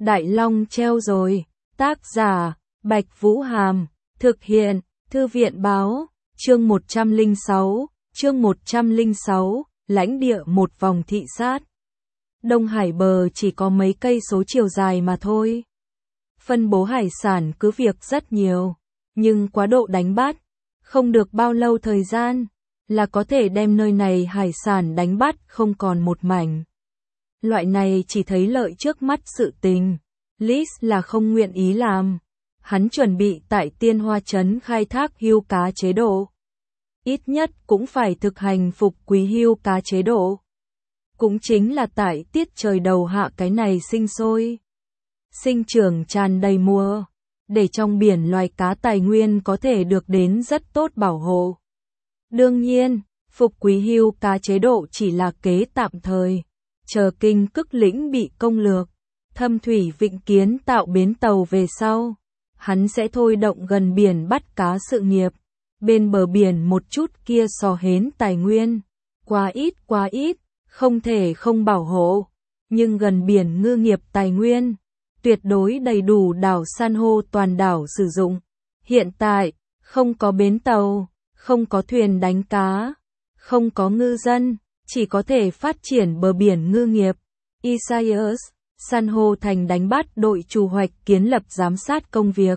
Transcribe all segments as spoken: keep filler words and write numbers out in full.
Đại Long treo rồi. Tác giả, Bạch Vũ Hàm. Thực hiện, Thư viện báo. Chương một trăm lẻ sáu, chương một trăm lẻ sáu, lãnh địa một vòng thị sát. Đông Hải bờ chỉ có mấy cây số chiều dài mà thôi. Phân bố hải sản cứ việc rất nhiều, nhưng quá độ đánh bắt, không được bao lâu thời gian, là có thể đem nơi này hải sản đánh bắt không còn một mảnh. Loại này chỉ thấy lợi trước mắt sự tình, Liz là không nguyện ý làm. Hắn chuẩn bị tại Tiên Hoa Trấn khai thác hưu cá chế độ. Ít nhất cũng phải thực hành phục quý hưu cá chế độ. Cũng chính là tại tiết trời đầu hạ cái này sinh sôi, sinh trưởng tràn đầy mùa, để trong biển loài cá tài nguyên có thể được đến rất tốt bảo hộ. Đương nhiên, phục quý hưu cá chế độ chỉ là kế tạm thời, chờ Kinh Cức Lĩnh bị công lược, Thâm Thủy Vịnh kiến tạo bến tàu về sau, hắn sẽ thôi động gần biển bắt cá sự nghiệp. Bên bờ biển một chút kia sò hến tài nguyên, quá ít quá ít, không thể không bảo hộ, nhưng gần biển ngư nghiệp tài nguyên, tuyệt đối đầy đủ đảo san hô toàn đảo sử dụng. Hiện tại, không có bến tàu, không có thuyền đánh cá, không có ngư dân, chỉ có thể phát triển bờ biển ngư nghiệp. Isaias, san hô thành đánh bắt đội chủ hoạch kiến lập giám sát công việc.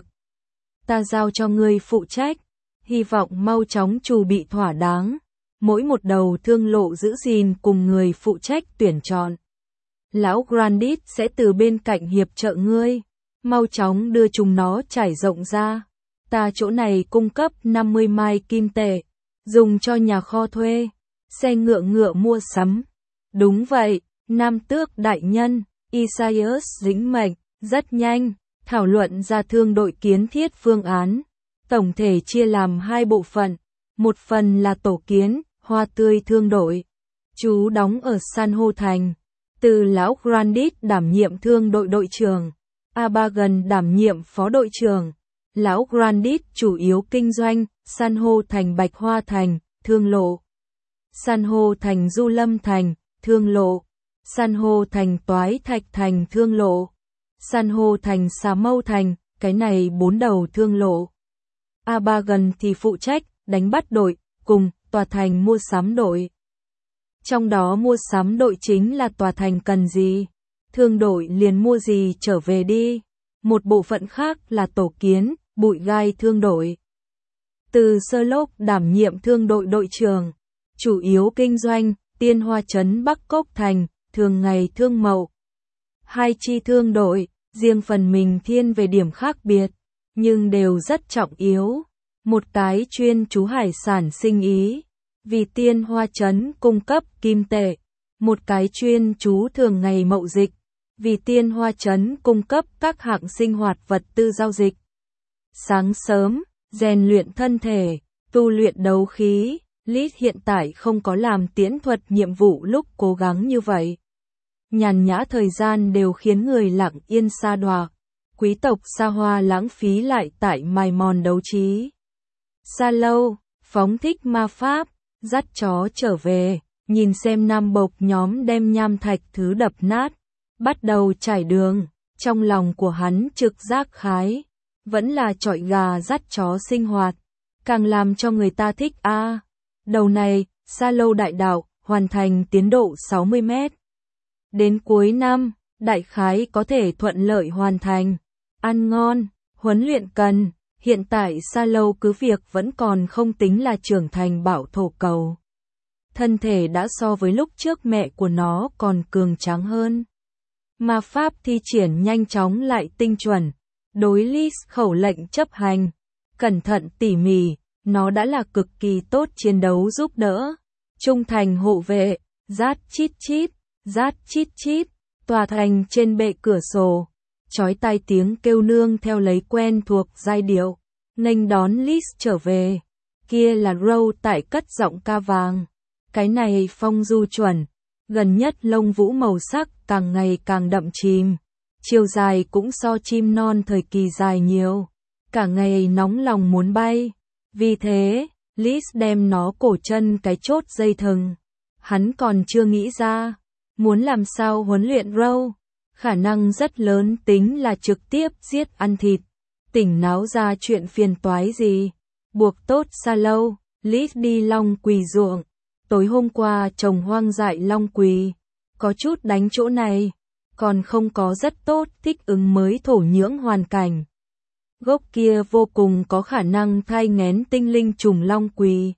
Ta giao cho ngươi phụ trách, hy vọng mau chóng chủ bị thỏa đáng. Mỗi một đầu thương lộ giữ gìn cùng người phụ trách tuyển chọn. Lão Grandit sẽ từ bên cạnh hiệp trợ ngươi, mau chóng đưa chúng nó trải rộng ra. Ta chỗ này cung cấp năm mươi mai kim tệ, dùng cho nhà kho thuê, xe ngựa ngựa mua sắm. Đúng vậy, Nam Tước đại nhân, Isaias lĩnh mệnh, rất nhanh, thảo luận ra thương đội kiến thiết phương án. Tổng thể chia làm hai bộ phận, một phần là tổ kiến, hoa tươi thương đội, chú đóng ở San hô thành, từ lão Grandit đảm nhiệm thương đội đội trưởng, Abagan đảm nhiệm phó đội trưởng. Lão Grandit chủ yếu kinh doanh, San hô thành Bạch Hoa thành, thương lộ, San hô thành Du Lâm thành, thương lộ, San hô thành Toái Thạch thành, thương lộ, San hô thành Xà Mâu thành, cái này bốn đầu thương lộ. Abagan thì phụ trách đánh bắt đội, cùng tòa thành mua sắm đội. Trong đó mua sắm đội chính là tòa thành cần gì, thương đội liền mua gì trở về đi. Một bộ phận khác là tổ kiến, bụi gai thương đội. Từ Sơ Lốc đảm nhiệm thương đội đội trưởng, chủ yếu kinh doanh, Tiên Hoa Trấn Bắc Cốc thành, thường ngày thương mậu. Hai chi thương đội, riêng phần mình thiên về điểm khác biệt, nhưng đều rất trọng yếu. Một cái chuyên chú hải sản sinh ý, vì Tiên Hoa Trấn cung cấp kim tệ. Một cái chuyên chú thường ngày mậu dịch, vì Tiên Hoa Trấn cung cấp các hạng sinh hoạt vật tư giao dịch. Sáng sớm, rèn luyện thân thể, tu luyện đấu khí, Liz hiện tại không có làm tiễn thuật nhiệm vụ lúc cố gắng như vậy. Nhàn nhã thời gian đều khiến người lặng yên sa đọa, quý tộc xa hoa lãng phí lại tại mài mòn đấu trí. Sa Lâu, phóng thích ma pháp, dắt chó trở về, nhìn xem nam bộc nhóm đem nham thạch thứ đập nát, bắt đầu trải đường, trong lòng của hắn trực giác khái, vẫn là chọi gà dắt chó sinh hoạt, càng làm cho người ta thích a. À, đầu này, Sa Lâu đại đạo, hoàn thành tiến độ sáu mươi mét. Đến cuối năm, đại khái có thể thuận lợi hoàn thành. Ăn ngon, huấn luyện cần. Hiện tại Sa Lâu cứ việc vẫn còn không tính là trưởng thành bảo thổ cầu. Thân thể đã so với lúc trước mẹ của nó còn cường tráng hơn. Ma pháp thi triển nhanh chóng lại tinh chuẩn. Đối Liz khẩu lệnh chấp hành. Cẩn thận tỉ mỉ, nó đã là cực kỳ tốt chiến đấu giúp đỡ. Trung thành hộ vệ, rát chít chít, rát chít chít, tòa thành trên bệ cửa sổ. Chói tai tiếng kêu nương theo lấy quen thuộc giai điệu, nghênh đón Liz trở về. Kia là Row tại cất giọng ca vàng. Cái này phong du chuẩn, gần nhất lông vũ màu sắc càng ngày càng đậm chìm. Chiều dài cũng so chim non thời kỳ dài nhiều. Cả ngày nóng lòng muốn bay. Vì thế, Liz đem nó cổ chân cái chốt dây thừng. Hắn còn chưa nghĩ ra, muốn làm sao huấn luyện Row. khả năng rất lớn tính là trực tiếp giết ăn thịt. Tỉnh náo ra chuyện phiền toái gì. Buộc tốt xa lâu, Liz đi long quỳ ruộng. Tối hôm qua trồng hoang dại long quỳ. Có chút đánh chỗ này, còn không có rất tốt thích ứng mới thổ nhưỡng hoàn cảnh. Gốc kia vô cùng có khả năng thai nghén tinh linh trùng long quỳ.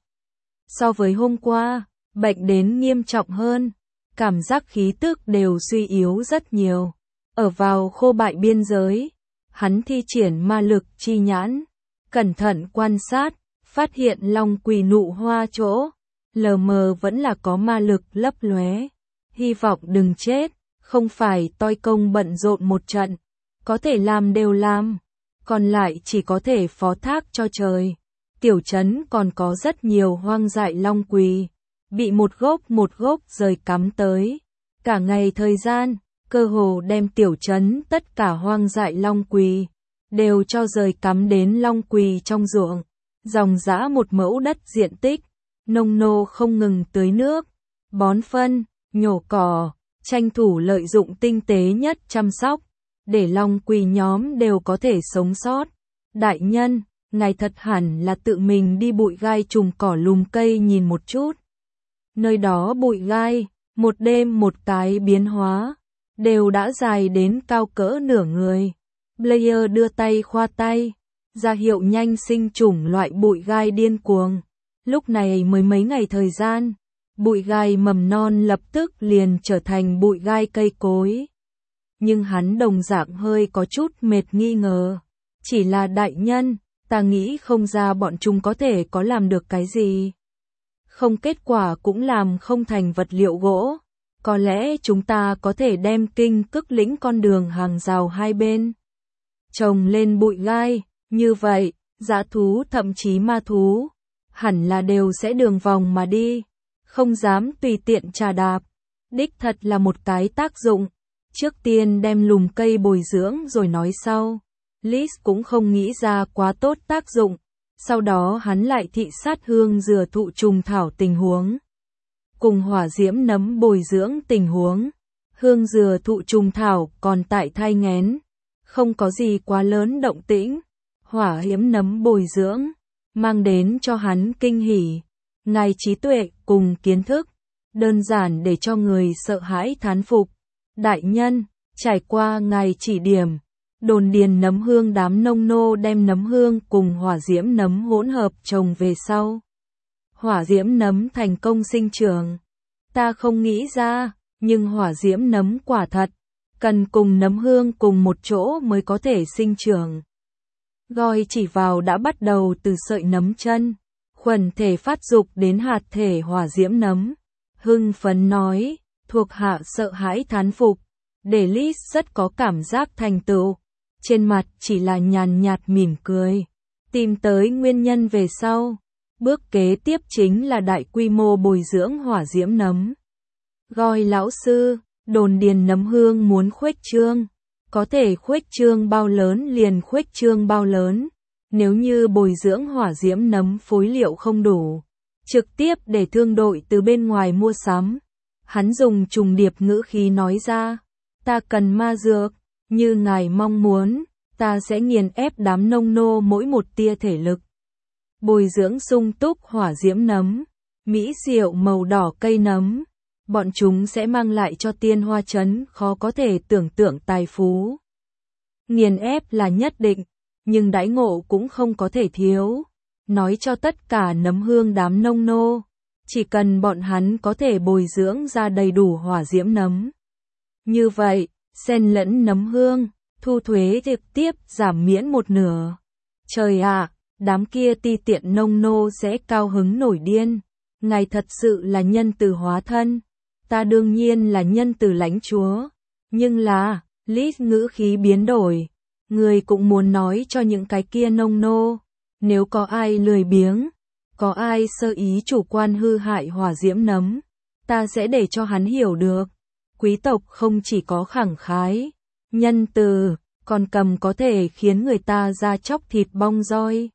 So với hôm qua, bệnh đến nghiêm trọng hơn, cảm giác khí tức đều suy yếu rất nhiều. Ở vào khô bại biên giới, hắn thi triển ma lực chi nhãn, cẩn thận quan sát, phát hiện long quỳ nụ hoa chỗ, lờ mờ vẫn là có ma lực lấp lóe. Hy vọng đừng chết, không phải toi công bận rộn một trận, có thể làm đều làm, còn lại chỉ có thể phó thác cho trời. Tiểu trấn còn có rất nhiều hoang dại long quỳ, bị một gốc một gốc rời cắm tới. Cả ngày thời gian, cơ hồ đem tiểu trấn tất cả hoang dại long quỳ, đều cho rời cắm đến long quỳ trong ruộng. Dòng dã một mẫu đất diện tích, nông nô không ngừng tưới nước, bón phân, nhổ cỏ, tranh thủ lợi dụng tinh tế nhất chăm sóc, để long quỳ nhóm đều có thể sống sót. Đại nhân, ngài thật hẳn là tự mình đi bụi gai trùng cỏ lùm cây nhìn một chút. Nơi đó bụi gai, một đêm một cái biến hóa, đều đã dài đến cao cỡ nửa người. Blair đưa tay khoa tay, ra hiệu nhanh sinh chủng loại bụi gai điên cuồng. Lúc này mới mấy ngày thời gian, bụi gai mầm non lập tức liền trở thành bụi gai cây cối. Nhưng hắn đồng dạng hơi có chút mệt nghi ngờ. Chỉ là đại nhân, ta nghĩ không ra bọn chúng có thể có làm được cái gì. Không, kết quả cũng làm không thành vật liệu gỗ. Có lẽ chúng ta có thể đem kinh cức lĩnh con đường hàng rào hai bên trồng lên bụi gai, như vậy, dã thú thậm chí ma thú, hẳn là đều sẽ đường vòng mà đi, không dám tùy tiện trà đạp. Đích thật là một cái tác dụng. Trước tiên đem lùm cây bồi dưỡng rồi nói sau. Liz cũng không nghĩ ra quá tốt tác dụng. Sau đó hắn lại thị sát hương dừa thụ trùng thảo tình huống, cùng hỏa diễm nấm bồi dưỡng tình huống. Hương dừa thụ trùng thảo còn tại thai nghén, không có gì quá lớn động tĩnh. Hỏa diễm nấm bồi dưỡng mang đến cho hắn kinh hỉ, ngài trí tuệ cùng kiến thức, đơn giản để cho người sợ hãi thán phục. Đại nhân, trải qua ngài chỉ điểm, đồn điền nấm hương đám nông nô đem nấm hương cùng hỏa diễm nấm hỗn hợp trồng về sau. Hỏa diễm nấm thành công sinh trưởng. Ta không nghĩ ra, nhưng hỏa diễm nấm quả thật cần cùng nấm hương cùng một chỗ mới có thể sinh trưởng. Goi chỉ vào đã bắt đầu từ sợi nấm chân, khuẩn thể phát dục đến hạt thể hỏa diễm nấm. Hưng phấn nói, thuộc hạ sợ hãi thán phục, để Liz rất có cảm giác thành tựu. Trên mặt chỉ là nhàn nhạt mỉm cười. Tìm tới nguyên nhân về sau. Bước kế tiếp chính là đại quy mô bồi dưỡng hỏa diễm nấm. Goi lão sư, đồn điền nấm hương muốn khuếch trương. Có thể khuếch trương bao lớn liền khuếch trương bao lớn. Nếu như bồi dưỡng hỏa diễm nấm phối liệu không đủ, trực tiếp để thương đội từ bên ngoài mua sắm. Hắn dùng trùng điệp ngữ khí nói ra, ta cần ma dược, như ngài mong muốn, ta sẽ nghiền ép đám nông nô mỗi một tia thể lực. Bồi dưỡng sung túc hỏa diễm nấm, mỹ diệu màu đỏ cây nấm, bọn chúng sẽ mang lại cho Tiên Hoa Trấn khó có thể tưởng tượng tài phú. Nghiền ép là nhất định, nhưng đãi ngộ cũng không có thể thiếu. Nói cho tất cả nấm hương đám nông nô, chỉ cần bọn hắn có thể bồi dưỡng ra đầy đủ hỏa diễm nấm. Như vậy, xen lẫn nấm hương, thu thuế trực tiếp giảm miễn một nửa. Trời ạ, đám kia ti tiện nông nô sẽ cao hứng nổi điên. Ngài thật sự là nhân từ hóa thân. Ta đương nhiên là nhân từ lãnh chúa. Nhưng là, Liz ngữ khí biến đổi. Người cũng muốn nói cho những cái kia nông nô. Nếu có ai lười biếng, có ai sơ ý chủ quan hư hại hỏa diễm nấm, ta sẽ để cho hắn hiểu được. Quý tộc không chỉ có khẳng khái, nhân từ, còn cầm có thể khiến người ta ra chóc thịt bong roi.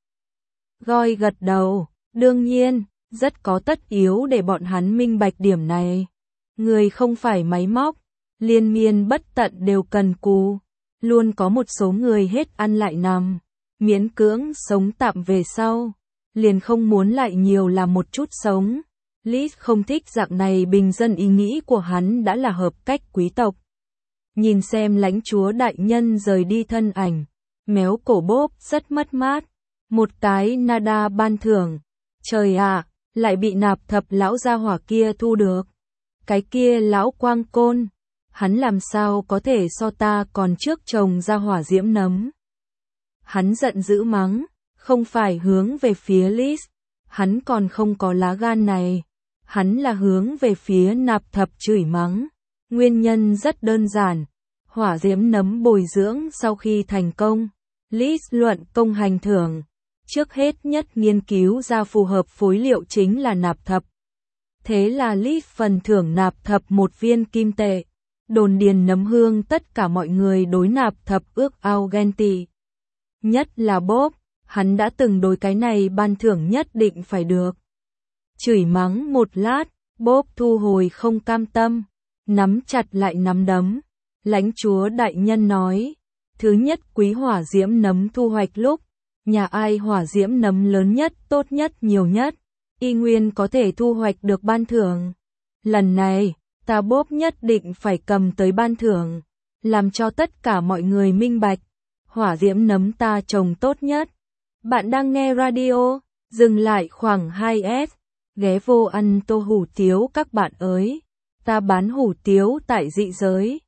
Goi gật đầu, đương nhiên, rất có tất yếu để bọn hắn minh bạch điểm này. Người không phải máy móc, liên miên bất tận đều cần cù. Luôn có một số người hết ăn lại nằm, miễn cưỡng sống tạm về sau, liền không muốn lại nhiều là một chút sống. Liz không thích dạng này bình dân, ý nghĩ của hắn đã là hợp cách quý tộc. Nhìn xem lãnh chúa đại nhân rời đi thân ảnh, méo cổ Bob rất mất mát. Một cái nada ban thưởng. Trời ạ, lại bị nạp thập lão gia hỏa kia thu được. Cái kia lão quang côn, hắn làm sao có thể so ta còn trước chồng ra hỏa diễm nấm. Hắn giận dữ mắng, không phải hướng về phía Liz, hắn còn không có lá gan này. Hắn là hướng về phía nạp thập chửi mắng. Nguyên nhân rất đơn giản, hỏa diễm nấm bồi dưỡng sau khi thành công, Liz luận công hành thưởng. Trước hết nhất nghiên cứu ra phù hợp phối liệu chính là nạp thập. Thế là Liz phần thưởng nạp thập một viên kim tệ. Đồn điền nấm hương tất cả mọi người đối nạp thập ước ao ghen tị. Nhất là Bob, hắn đã từng đối cái này ban thưởng nhất định phải được. Chửi mắng một lát, Bob thu hồi không cam tâm, nắm chặt lại nắm đấm. Lãnh chúa đại nhân nói, thứ nhất quý hỏa diễm nấm thu hoạch lúc, nhà ai hỏa diễm nấm lớn nhất, tốt nhất, nhiều nhất, y nguyên có thể thu hoạch được ban thưởng. Lần này, ta Bob nhất định phải cầm tới ban thưởng, làm cho tất cả mọi người minh bạch, hỏa diễm nấm ta trồng tốt nhất. Bạn đang nghe radio, dừng lại khoảng hai S, ghé vô ăn tô hủ tiếu các bạn ơi, ta bán hủ tiếu tại dị giới.